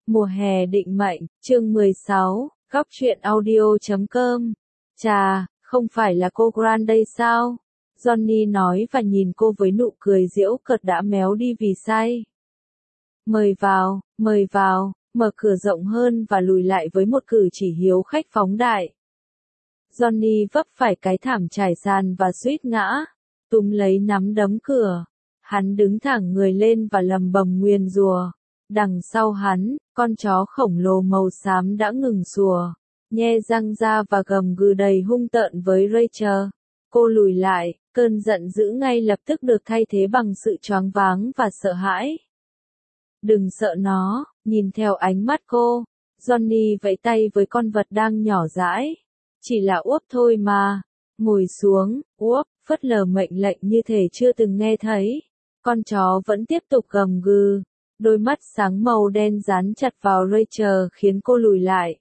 Mùa hè định mệnh, chương 16, góc truyện audio.com. Chà, không phải là cô Grant đây sao? Johnny nói và nhìn cô với nụ cười giễu cợt đã méo đi vì say. Mời vào, mở cửa rộng hơn và lùi lại với một cử chỉ hiếu khách phóng đại. Johnny vấp phải cái thảm trải sàn và suýt ngã, túm lấy nắm đấm cửa. Hắn đứng thẳng người lên và lầm bầm nguyền rủa. Đằng sau hắn, con chó khổng lồ màu xám đã ngừng sủa, nhe răng ra và gầm gừ đầy hung tợn với Rachel. Cô lùi lại, cơn giận dữ ngay lập tức được thay thế bằng sự choáng váng và sợ hãi. Đừng sợ nó, nhìn theo ánh mắt cô, Johnny vẫy tay với con vật đang nhỏ dãi. Chỉ là Úp thôi mà. Ngồi xuống, Úp, phớt lờ mệnh lệnh như thể chưa từng nghe thấy. Con chó vẫn tiếp tục gầm gừ. Đôi mắt sáng màu đen dán chặt vào Rachel khiến cô lùi lại.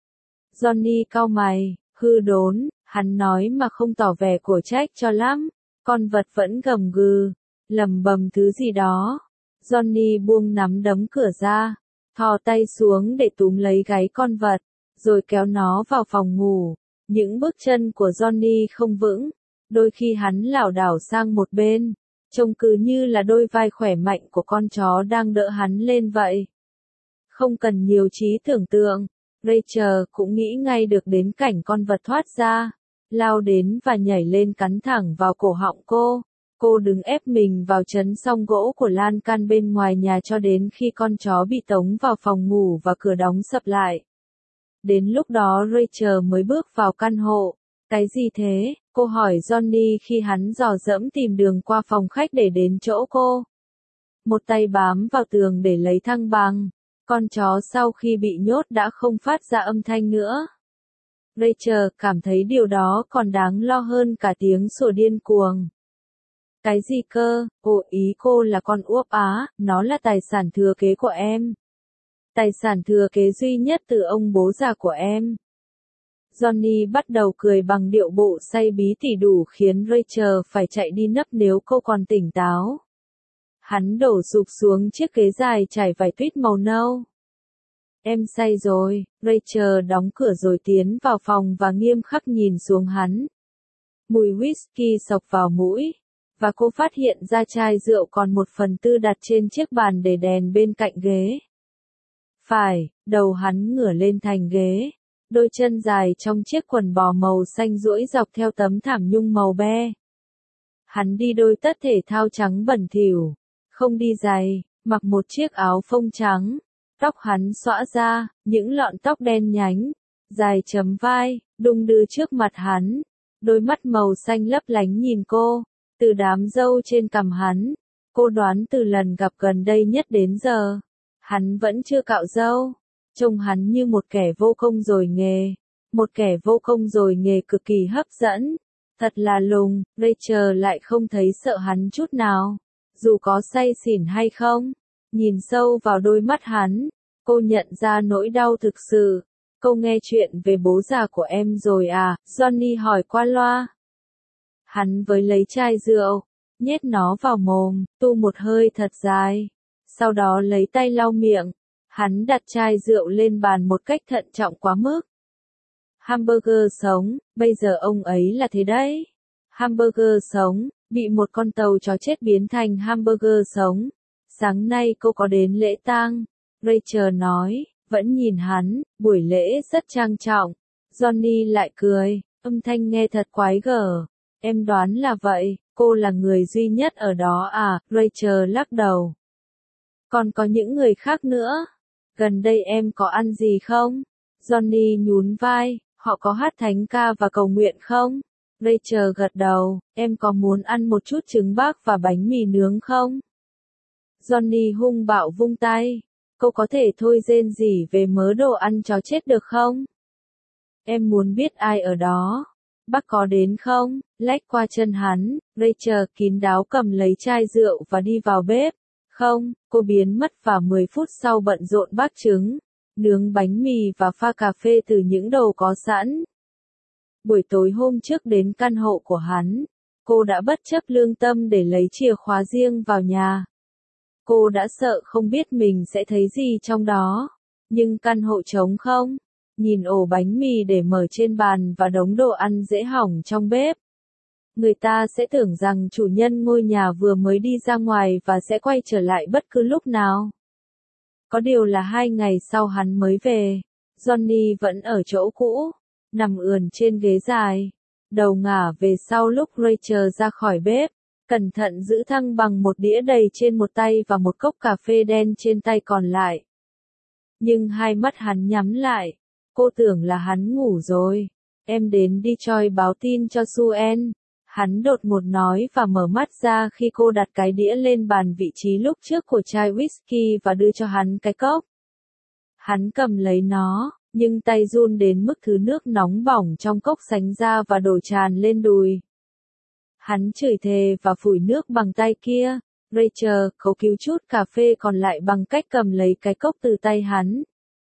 Johnny cau mày, hư đốn, hắn nói mà không tỏ vẻ của trách cho lắm. Con vật vẫn gầm gừ, lầm bầm thứ gì đó. Johnny buông nắm đấm cửa ra, thò tay xuống để túm lấy gáy con vật, rồi kéo nó vào phòng ngủ. Những bước chân của Johnny không vững, đôi khi hắn lảo đảo sang một bên. Trông cứ như là đôi vai khỏe mạnh của con chó đang đỡ hắn lên vậy. Không cần nhiều trí tưởng tượng, Rachel cũng nghĩ ngay được đến cảnh con vật thoát ra, lao đến và nhảy lên cắn thẳng vào cổ họng cô. Cô đứng ép mình vào trấn song gỗ của lan can bên ngoài nhà cho đến khi con chó bị tống vào phòng ngủ và cửa đóng sập lại. Đến lúc đó Rachel mới bước vào căn hộ. Cái gì thế? Cô hỏi Johnny khi hắn dò dẫm tìm đường qua phòng khách để đến chỗ cô. Một tay bám vào tường để lấy thăng bằng. Con chó sau khi bị nhốt đã không phát ra âm thanh nữa. Rachel cảm thấy điều đó còn đáng lo hơn cả tiếng sủa điên cuồng. Cái gì cơ? Ý cô là con Úp á, nó là tài sản thừa kế của em. Tài sản thừa kế duy nhất từ ông bố già của em. Johnny bắt đầu cười bằng điệu bộ say bí tỉ đủ khiến Rachel phải chạy đi nấp nếu cô còn tỉnh táo. Hắn đổ sụp xuống chiếc ghế dài trải vải tuyết màu nâu. Em say rồi, Rachel đóng cửa rồi tiến vào phòng và nghiêm khắc nhìn xuống hắn. Mùi whisky xộc vào mũi, và cô phát hiện ra chai rượu còn 1/4 đặt trên chiếc bàn để đèn bên cạnh ghế. Phải, đầu hắn ngửa lên thành ghế. Đôi chân dài trong chiếc quần bò màu xanh duỗi dọc theo tấm thảm nhung màu be. Hắn đi đôi tất thể thao trắng bẩn thỉu, không đi giày, mặc một chiếc áo phông trắng. Tóc hắn xõa ra, những lọn tóc đen nhánh, dài chấm vai, đung đưa trước mặt hắn. Đôi mắt màu xanh lấp lánh nhìn cô, từ đám râu trên cằm hắn. Cô đoán từ lần gặp gần đây nhất đến giờ, hắn vẫn chưa cạo râu. Trông hắn như một kẻ vô công rồi nghề. Một kẻ vô công rồi nghề cực kỳ hấp dẫn. Thật là lùng, Rachel lại không thấy sợ hắn chút nào. Dù có say xỉn hay không. Nhìn sâu vào đôi mắt hắn, cô nhận ra nỗi đau thực sự. Cô nghe chuyện về bố già của em rồi à? Johnny hỏi qua loa. Hắn với lấy chai rượu, nhét nó vào mồm, tu một hơi thật dài. Sau đó lấy tay lau miệng. Hắn đặt chai rượu lên bàn một cách thận trọng quá mức. Hamburger sống, bây giờ ông ấy là thế đấy. Hamburger sống, bị một con tàu chó chết biến thành hamburger sống. Sáng nay cô có đến lễ tang, Rachel nói, vẫn nhìn hắn, buổi lễ rất trang trọng. Johnny lại cười, âm thanh nghe thật quái gở. Em đoán là vậy, cô là người duy nhất ở đó à? Rachel lắc đầu. Còn có những người khác nữa. Gần đây em có ăn gì không? Johnny nhún vai, họ có hát thánh ca và cầu nguyện không? Rachel gật đầu, em có muốn ăn một chút trứng bác và bánh mì nướng không? Johnny hung bạo vung tay, cô có thể thôi rên rỉ về mớ đồ ăn chó chết được không? Em muốn biết ai ở đó. Bác có đến không? Lách qua chân hắn, Rachel kín đáo cầm lấy chai rượu và đi vào bếp. Không, cô biến mất và 10 phút sau bận rộn bác trứng, nướng bánh mì và pha cà phê từ những đồ có sẵn. Buổi tối hôm trước đến căn hộ của hắn, cô đã bất chấp lương tâm để lấy chìa khóa riêng vào nhà. Cô đã sợ không biết mình sẽ thấy gì trong đó. Nhưng căn hộ trống không? Nhìn ổ bánh mì để mở trên bàn và đống đồ ăn dễ hỏng trong bếp. Người ta sẽ tưởng rằng chủ nhân ngôi nhà vừa mới đi ra ngoài và sẽ quay trở lại bất cứ lúc nào. Có điều là 2 ngày sau hắn mới về. Johnny vẫn ở chỗ cũ, nằm ườn trên ghế dài, đầu ngả về sau lúc Rachel ra khỏi bếp, cẩn thận giữ thăng bằng một đĩa đầy trên một tay và một cốc cà phê đen trên tay còn lại. Nhưng hai mắt hắn nhắm lại, cô tưởng là hắn ngủ rồi. Em đến Detroit báo tin cho Suen. Hắn đột ngột nói và mở mắt ra khi cô đặt cái đĩa lên bàn vị trí lúc trước của chai whisky và đưa cho hắn cái cốc. Hắn cầm lấy nó, nhưng tay run đến mức thứ nước nóng bỏng trong cốc sánh ra và đổ tràn lên đùi. Hắn chửi thề và phủi nước bằng tay kia. Rachel cố cứu chút cà phê còn lại bằng cách cầm lấy cái cốc từ tay hắn.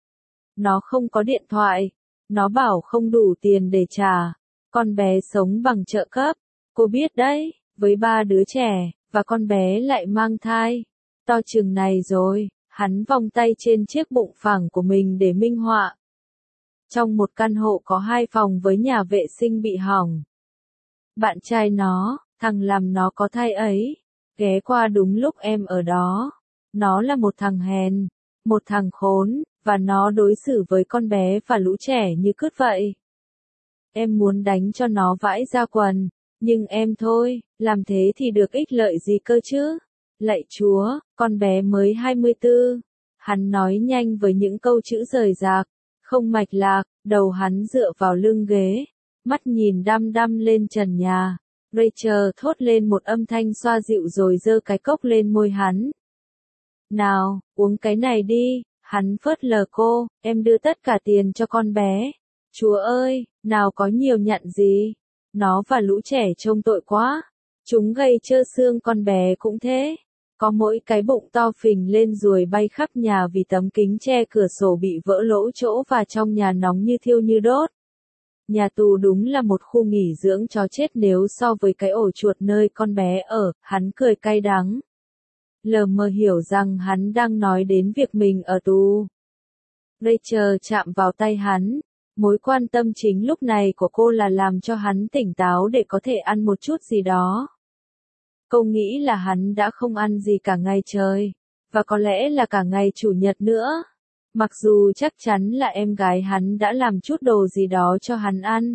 Nó không có điện thoại. Nó bảo không đủ tiền để trả. Con bé sống bằng trợ cấp. Cô biết đấy, với 3 đứa trẻ, và con bé lại mang thai. To chừng này rồi, hắn vòng tay trên chiếc bụng phẳng của mình để minh họa. Trong một căn hộ có 2 phòng với nhà vệ sinh bị hỏng. Bạn trai nó, thằng làm nó có thai ấy, ghé qua đúng lúc em ở đó. Nó là một thằng hèn, một thằng khốn, và nó đối xử với con bé và lũ trẻ như cướp vậy. Em muốn đánh cho nó vãi ra quần, nhưng em thôi, làm thế thì được ích lợi gì cơ chứ? Lạy Chúa, con bé mới 24. Hắn nói nhanh với những câu chữ rời rạc, không mạch lạc, đầu hắn dựa vào lưng ghế, mắt nhìn đăm đăm lên trần nhà. Rachel thốt lên một âm thanh xoa dịu rồi giơ cái cốc lên môi hắn. Nào, uống cái này đi. Hắn phớt lờ cô, em đưa tất cả tiền cho con bé. Chúa ơi, nào có nhiều nhặn gì. Nó và lũ trẻ trông tội quá. Chúng gầy trơ xương, con bé cũng thế. Có mỗi cái bụng to phình lên ruồi bay khắp nhà vì tấm kính che cửa sổ bị vỡ lỗ chỗ và trong nhà nóng như thiêu như đốt. Nhà tù đúng là một khu nghỉ dưỡng chó chết nếu so với cái ổ chuột nơi con bé ở. Hắn cười cay đắng. Lờ mờ hiểu rằng hắn đang nói đến việc mình ở tù. Rachel chạm vào tay hắn. Mối quan tâm chính lúc này của cô là làm cho hắn tỉnh táo để có thể ăn một chút gì đó. Cô nghĩ là hắn đã không ăn gì cả ngày trời, và có lẽ là cả ngày chủ nhật nữa. Mặc dù chắc chắn là em gái hắn đã làm chút đồ gì đó cho hắn ăn.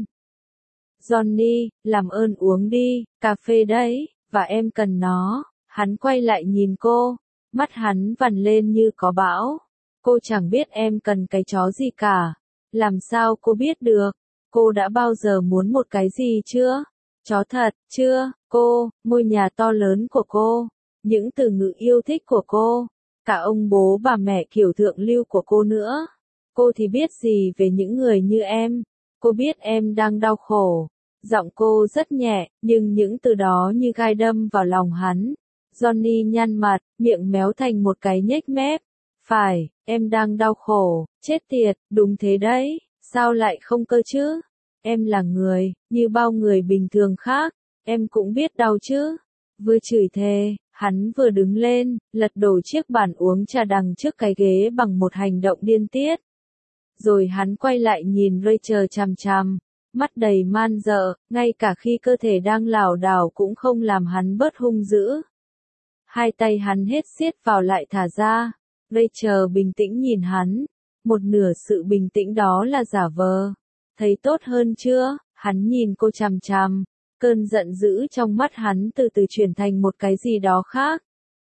Johnny, làm ơn uống đi, cà phê đấy, và em cần nó. Hắn quay lại nhìn cô, mắt hắn vằn lên như có bão. Cô chẳng biết em cần cái chó gì cả. Làm sao cô biết được? Cô đã bao giờ muốn một cái gì chưa? Chó thật, chưa? Cô, ngôi nhà to lớn của cô, những từ ngữ yêu thích của cô, cả ông bố bà mẹ kiểu thượng lưu của cô nữa. Cô thì biết gì về những người như em? Cô biết em đang đau khổ. Giọng cô rất nhẹ, nhưng những từ đó như gai đâm vào lòng hắn. Johnny nhăn mặt, miệng méo thành một cái nhếch mép. Phải, em đang đau khổ, chết tiệt, đúng thế đấy, sao lại không cơ chứ? Em là người, như bao người bình thường khác, em cũng biết đau chứ? Vừa chửi thề, hắn vừa đứng lên, lật đổ chiếc bàn uống trà đằng trước cái ghế bằng một hành động điên tiết. Rồi hắn quay lại nhìn Rachel chằm chằm, mắt đầy man dợ, ngay cả khi cơ thể đang lảo đảo cũng không làm hắn bớt hung dữ. Hai tay hắn hết siết vào lại thả ra. Rachel bình tĩnh nhìn hắn. Một nửa sự bình tĩnh đó là giả vờ. Thấy tốt hơn chưa? Hắn nhìn cô chằm chằm. Cơn giận dữ trong mắt hắn từ từ chuyển thành một cái gì đó khác.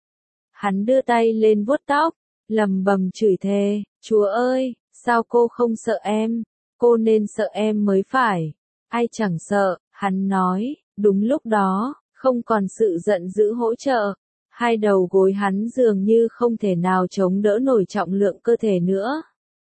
Hắn đưa tay lên vuốt tóc, lầm bầm chửi thề. Chúa ơi, sao cô không sợ em? Cô nên sợ em mới phải. Ai chẳng sợ, hắn nói. Đúng lúc đó, không còn sự giận dữ hỗ trợ. Hai đầu gối hắn dường như không thể nào chống đỡ nổi trọng lượng cơ thể nữa.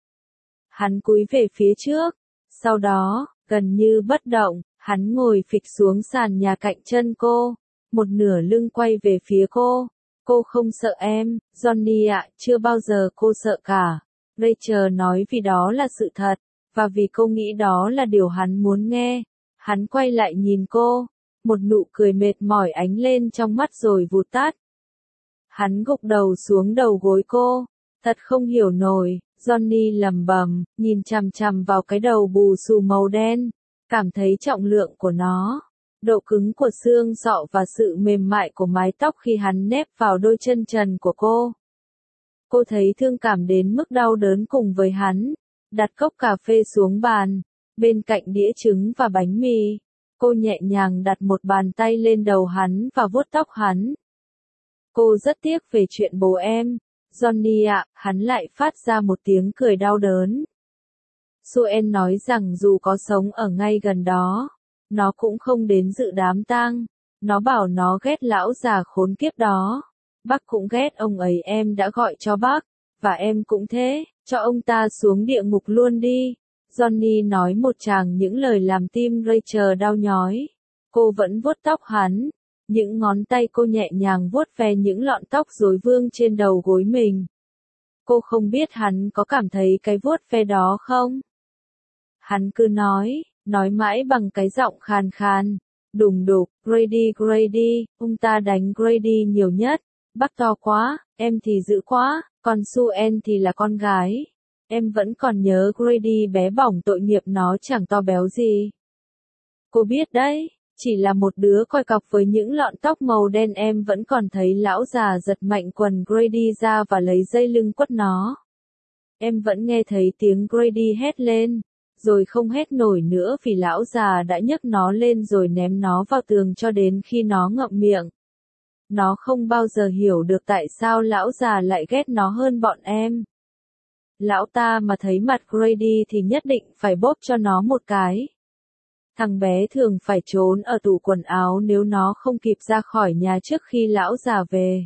Hắn cúi về phía trước. Sau đó, gần như bất động, hắn ngồi phịch xuống sàn nhà cạnh chân cô. Một nửa lưng quay về phía cô. Cô không sợ em, Johnny ạ, chưa bao giờ cô sợ cả. Rachel nói vì đó là sự thật, và vì cô nghĩ đó là điều hắn muốn nghe. Hắn quay lại nhìn cô. Một nụ cười mệt mỏi ánh lên trong mắt rồi vụt tắt. Hắn gục đầu xuống đầu gối cô. Thật không hiểu nổi, Johnny lẩm bẩm, nhìn chằm chằm vào cái đầu bù xù màu đen, cảm thấy trọng lượng của nó, độ cứng của xương sọ và sự mềm mại của mái tóc khi hắn nép vào đôi chân trần của cô. Cô thấy thương cảm đến mức đau đớn cùng với hắn, đặt cốc cà phê xuống bàn, bên cạnh đĩa trứng và bánh mì. Cô nhẹ nhàng đặt một bàn tay lên đầu hắn và vuốt tóc hắn. Cô rất tiếc về chuyện bố em, Johnny ạ, hắn lại phát ra một tiếng cười đau đớn. Suen nói rằng dù có sống ở ngay gần đó, nó cũng không đến dự đám tang. Nó bảo nó ghét lão già khốn kiếp đó. Bác cũng ghét ông ấy, em đã gọi cho bác, và em cũng thế, cho ông ta xuống địa ngục luôn đi. Johnny nói một tràng những lời làm tim Rachel đau nhói. Cô vẫn vuốt tóc hắn. Những ngón tay cô nhẹ nhàng vuốt ve những lọn tóc rối vương trên đầu gối mình. Cô không biết hắn có cảm thấy cái vuốt ve đó không? Hắn cứ nói mãi bằng cái giọng khàn khàn. Đùng đục, Grady, ông ta đánh Grady nhiều nhất. Bác to quá, em thì dữ quá, còn Suen thì là con gái. Em vẫn còn nhớ Grady bé bỏng tội nghiệp, nó chẳng to béo gì. Cô biết đấy, chỉ là một đứa coi cọc với những lọn tóc màu đen. Em vẫn còn thấy lão già giật mạnh quần Grady ra và lấy dây lưng quất nó. Em vẫn nghe thấy tiếng Grady hét lên, rồi không hét nổi nữa vì lão già đã nhấc nó lên rồi ném nó vào tường cho đến khi nó ngậm miệng. Nó không bao giờ hiểu được tại sao lão già lại ghét nó hơn bọn em. Lão ta mà thấy mặt Grady thì nhất định phải bóp cho nó một cái. Thằng bé thường phải trốn ở tủ quần áo nếu nó không kịp ra khỏi nhà trước khi lão già về.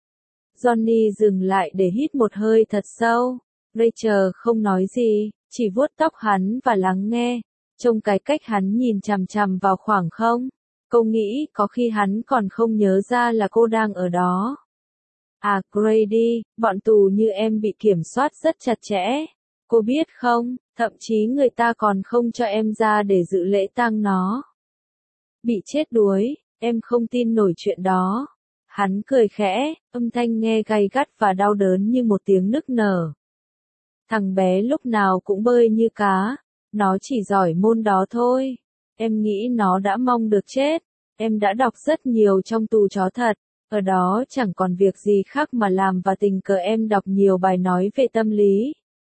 Johnny dừng lại để hít một hơi thật sâu. Rachel không nói gì, chỉ vuốt tóc hắn và lắng nghe. Trông cái cách hắn nhìn chằm chằm vào khoảng không. Cô nghĩ có khi hắn còn không nhớ ra là cô đang ở đó. À Grady, bọn tù như em bị kiểm soát rất chặt chẽ. Cô biết không, thậm chí người ta còn không cho em ra để dự lễ tang nó. Bị chết đuối, em không tin nổi chuyện đó. Hắn cười khẽ, âm thanh nghe gay gắt và đau đớn như một tiếng nức nở. Thằng bé lúc nào cũng bơi như cá, nó chỉ giỏi môn đó thôi. Em nghĩ nó đã mong được chết. Em đã đọc rất nhiều trong tù chó thật. Ở đó chẳng còn việc gì khác mà làm và tình cờ em đọc nhiều bài nói về tâm lý.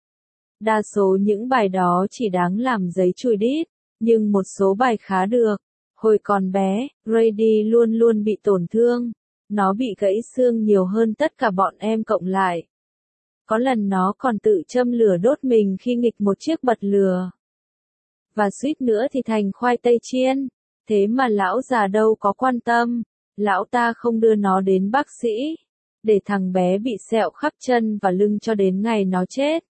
Đa số những bài đó chỉ đáng làm giấy chùi đít, nhưng một số bài khá được. Hồi còn bé, Grady luôn luôn bị tổn thương. Nó bị gãy xương nhiều hơn tất cả bọn em cộng lại. Có lần nó còn tự châm lửa đốt mình khi nghịch một chiếc bật lửa. Và suýt nữa thì thành khoai tây chiên. Thế mà lão già đâu có quan tâm. Lão ta không đưa nó đến bác sĩ. Để thằng bé bị sẹo khắp chân và lưng cho đến ngày nó chết.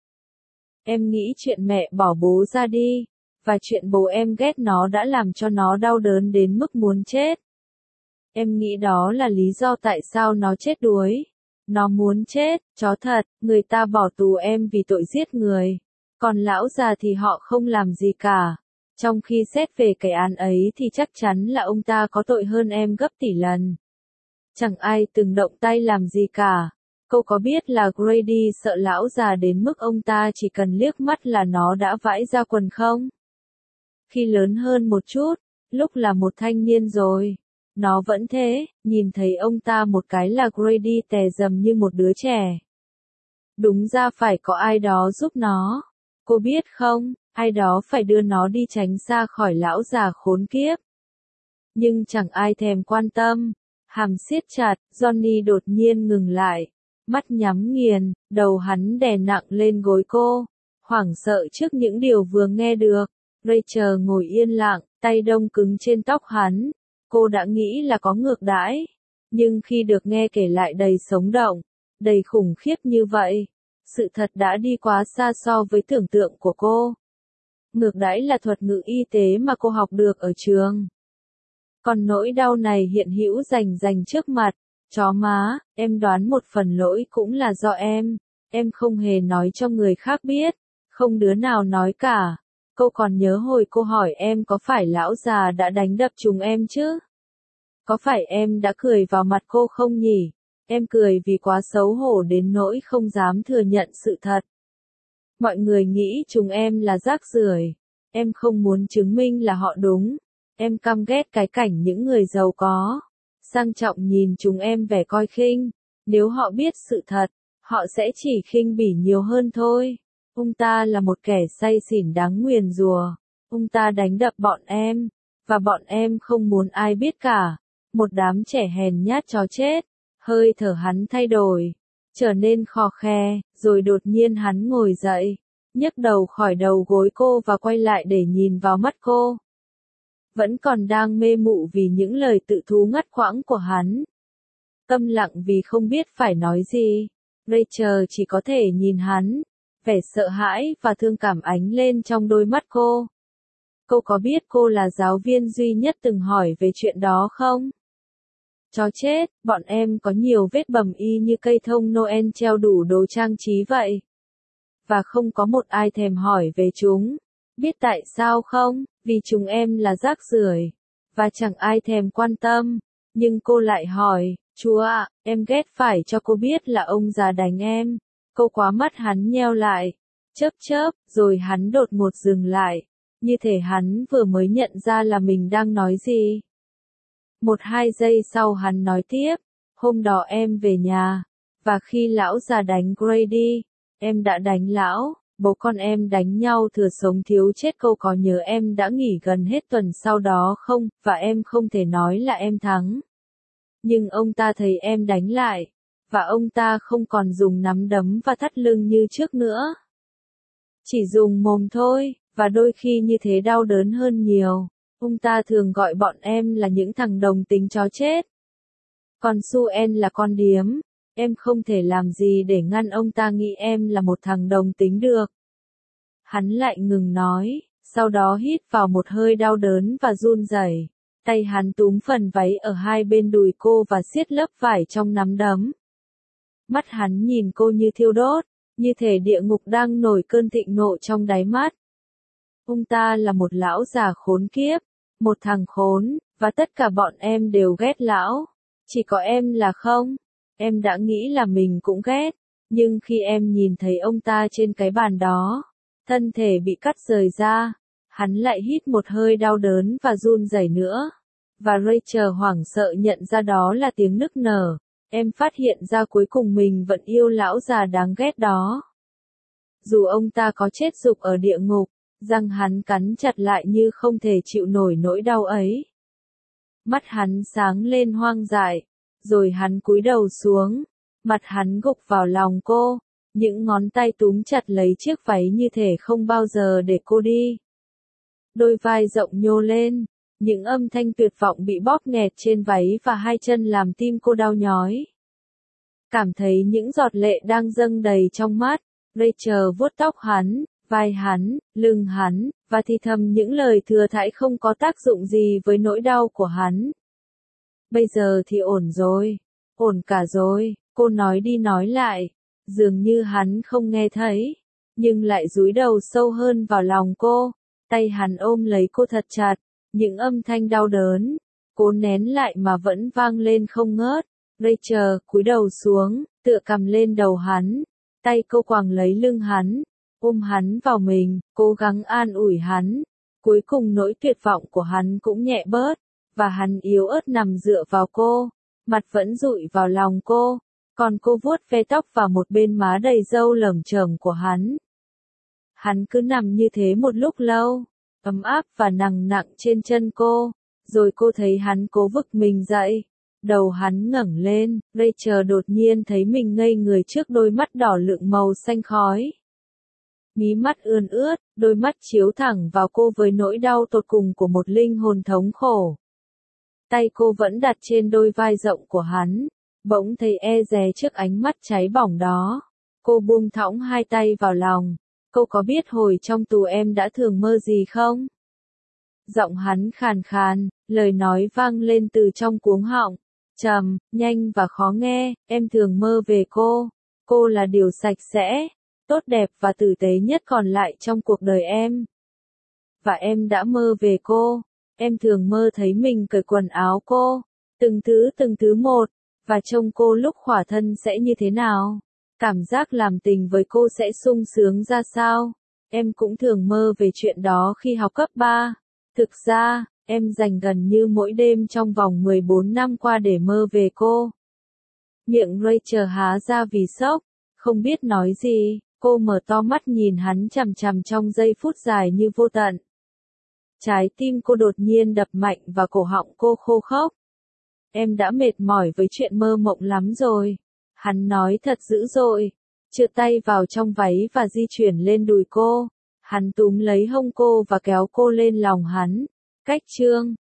Em nghĩ chuyện mẹ bỏ bố ra đi. Và chuyện bố em ghét nó đã làm cho nó đau đớn đến mức muốn chết. Em nghĩ đó là lý do tại sao nó chết đuối. Nó muốn chết, chó thật, người ta bỏ tù em vì tội giết người. Còn lão già thì họ không làm gì cả. Trong khi xét về cái án ấy thì chắc chắn là ông ta có tội hơn em gấp tỷ lần. Chẳng ai từng động tay làm gì cả. Cô có biết là Grady sợ lão già đến mức ông ta chỉ cần liếc mắt là nó đã vãi ra quần không? Khi lớn hơn một chút, lúc là một thanh niên rồi, nó vẫn thế, nhìn thấy ông ta một cái là Grady tè dầm như một đứa trẻ. Đúng ra phải có ai đó giúp nó. Cô biết không, ai đó phải đưa nó đi tránh xa khỏi lão già khốn kiếp. Nhưng chẳng ai thèm quan tâm. Hàm siết chặt, Johnny đột nhiên ngừng lại. Mắt nhắm nghiền, đầu hắn đè nặng lên gối cô. Hoảng sợ trước những điều vừa nghe được. Rachel ngồi yên lặng, tay đông cứng trên tóc hắn. Cô đã nghĩ là có ngược đãi. Nhưng khi được nghe kể lại đầy sống động, đầy khủng khiếp như vậy, sự thật đã đi quá xa so với tưởng tượng của cô. Ngược đãi là thuật ngữ y tế mà cô học được ở trường. Còn nỗi đau này hiện hữu rành trước mặt. Chó má, em đoán một phần lỗi cũng là do em. Em không hề nói cho người khác biết. Không đứa nào nói cả. Cô còn nhớ hồi cô hỏi em có phải lão già đã đánh đập chúng em chứ? Có phải em đã cười vào mặt cô không nhỉ? Em cười vì quá xấu hổ đến nỗi không dám thừa nhận sự thật. Mọi người nghĩ chúng em là rác rưởi. Em không muốn chứng minh là họ đúng. Em căm ghét cái cảnh những người giàu có, sang trọng nhìn chúng em vẻ coi khinh. Nếu họ biết sự thật, họ sẽ chỉ khinh bỉ nhiều hơn thôi. Ông ta là một kẻ say xỉn đáng nguyền rủa. Ông ta đánh đập bọn em, và bọn em không muốn ai biết cả. Một đám trẻ hèn nhát chó chết. Hơi thở hắn thay đổi, trở nên khò khe, rồi đột nhiên hắn ngồi dậy, nhấc đầu khỏi đầu gối cô và quay lại để nhìn vào mắt cô. Vẫn còn đang mê mụ vì những lời tự thú ngắt quãng của hắn. Câm lặng vì không biết phải nói gì. Rachel chỉ có thể nhìn hắn, vẻ sợ hãi và thương cảm ánh lên trong đôi mắt cô. Cô có biết cô là giáo viên duy nhất từng hỏi về chuyện đó không? Chó chết, bọn em có nhiều vết bầm y như cây thông Noel treo đủ đồ trang trí vậy. Và không có một ai thèm hỏi về chúng. Biết tại sao không? Vì chúng em là rác rưởi. Và chẳng ai thèm quan tâm. Nhưng cô lại hỏi, Chúa ạ, em ghét phải cho cô biết là ông già đánh em. Cô quá mắt hắn nheo lại. Chớp chớp, rồi hắn đột ngột dừng lại. Như thể hắn vừa mới nhận ra là mình đang nói gì. 1-2 giây sau hắn nói tiếp, hôm đó em về nhà, và khi lão già đánh Grady, em đã đánh lão, bố con em đánh nhau thừa sống thiếu chết. Cô có nhớ em đã nghỉ gần hết tuần sau đó không, và em không thể nói là em thắng. Nhưng ông ta thấy em đánh lại, và ông ta không còn dùng nắm đấm và thắt lưng như trước nữa. Chỉ dùng mồm thôi, và đôi khi như thế đau đớn hơn nhiều. Ông ta thường gọi bọn em là những thằng đồng tính chó chết. Còn Suen là con điếm. Em không thể làm gì để ngăn ông ta nghĩ em là một thằng đồng tính được. Hắn lại ngừng nói, sau đó hít vào một hơi đau đớn và run rẩy. Tay hắn túm phần váy ở hai bên đùi cô và siết lớp vải trong nắm đấm. Mắt hắn nhìn cô như thiêu đốt, như thể địa ngục đang nổi cơn thịnh nộ trong đáy mắt. Ông ta là một lão già khốn kiếp, một thằng khốn, và tất cả bọn em đều ghét lão. Chỉ có em là không. Em đã nghĩ là mình cũng ghét, nhưng khi em nhìn thấy ông ta trên cái bàn đó, thân thể bị cắt rời ra, hắn lại hít một hơi đau đớn và run rẩy nữa. Và Rachel hoảng sợ nhận ra đó là tiếng nức nở. Em phát hiện ra cuối cùng mình vẫn yêu lão già đáng ghét đó. Dù ông ta có chết rục ở địa ngục, răng hắn cắn chặt lại như không thể chịu nổi nỗi đau ấy. Mắt hắn sáng lên hoang dại, rồi hắn cúi đầu xuống, mặt hắn gục vào lòng cô, những ngón tay túm chặt lấy chiếc váy như thể không bao giờ để cô đi. Đôi vai rộng nhô lên, những âm thanh tuyệt vọng bị bóp nghẹt trên váy và hai chân làm tim cô đau nhói. Cảm thấy những giọt lệ đang dâng đầy trong mắt, Rachel vuốt tóc hắn, vai hắn, lưng hắn, và thì thầm những lời thừa thãi không có tác dụng gì với nỗi đau của hắn. Bây giờ thì ổn rồi, ổn cả rồi, cô nói đi nói lại, dường như hắn không nghe thấy, nhưng lại dúi đầu sâu hơn vào lòng cô, tay hắn ôm lấy cô thật chặt, những âm thanh đau đớn, cố nén lại mà vẫn vang lên không ngớt. Rachel cúi đầu xuống, tựa cằm lên đầu hắn, tay cô quàng lấy lưng hắn, ôm hắn vào mình, cố gắng an ủi hắn. Cuối cùng nỗi tuyệt vọng của hắn cũng nhẹ bớt, và hắn yếu ớt nằm dựa vào cô, mặt vẫn dụi vào lòng cô, còn cô vuốt ve tóc vào một bên má đầy râu lởm chởm của hắn. Hắn cứ nằm như thế một lúc lâu, ấm áp và nặng nặng trên chân cô, rồi cô thấy hắn cố vực mình dậy. Đầu hắn ngẩng lên, Rachel đột nhiên thấy mình ngây người trước đôi mắt đỏ lựng màu xanh khói. Mí mắt ươn ướt, đôi mắt chiếu thẳng vào cô với nỗi đau tột cùng của một linh hồn thống khổ. Tay cô vẫn đặt trên đôi vai rộng của hắn, bỗng thấy e dè trước ánh mắt cháy bỏng đó. Cô buông thõng hai tay vào lòng. Cô có biết hồi trong tù em đã thường mơ gì không? Giọng hắn khàn khàn, lời nói vang lên từ trong cuống họng, trầm, nhanh và khó nghe. Em thường mơ về cô. Cô là điều sạch sẽ, tốt đẹp và tử tế nhất còn lại trong cuộc đời em. Và em đã mơ về cô. Em thường mơ thấy mình cởi quần áo cô, từng thứ một, và trông cô lúc khỏa thân sẽ như thế nào. Cảm giác làm tình với cô sẽ sung sướng ra sao? Em cũng thường mơ về chuyện đó khi học cấp 3. Thực ra, em dành gần như mỗi đêm trong vòng 14 năm qua để mơ về cô. Miệng Rachel há ra vì sốc, không biết nói gì, cô mở to mắt nhìn hắn chằm chằm trong giây phút dài như vô tận. Trái tim cô đột nhiên đập mạnh và cổ họng cô khô khốc. Em đã mệt mỏi với chuyện mơ mộng lắm rồi. Hắn nói thật dữ dội, trượt tay vào trong váy và di chuyển lên đùi cô. Hắn túm lấy hông cô và kéo cô lên lòng hắn. Cách chương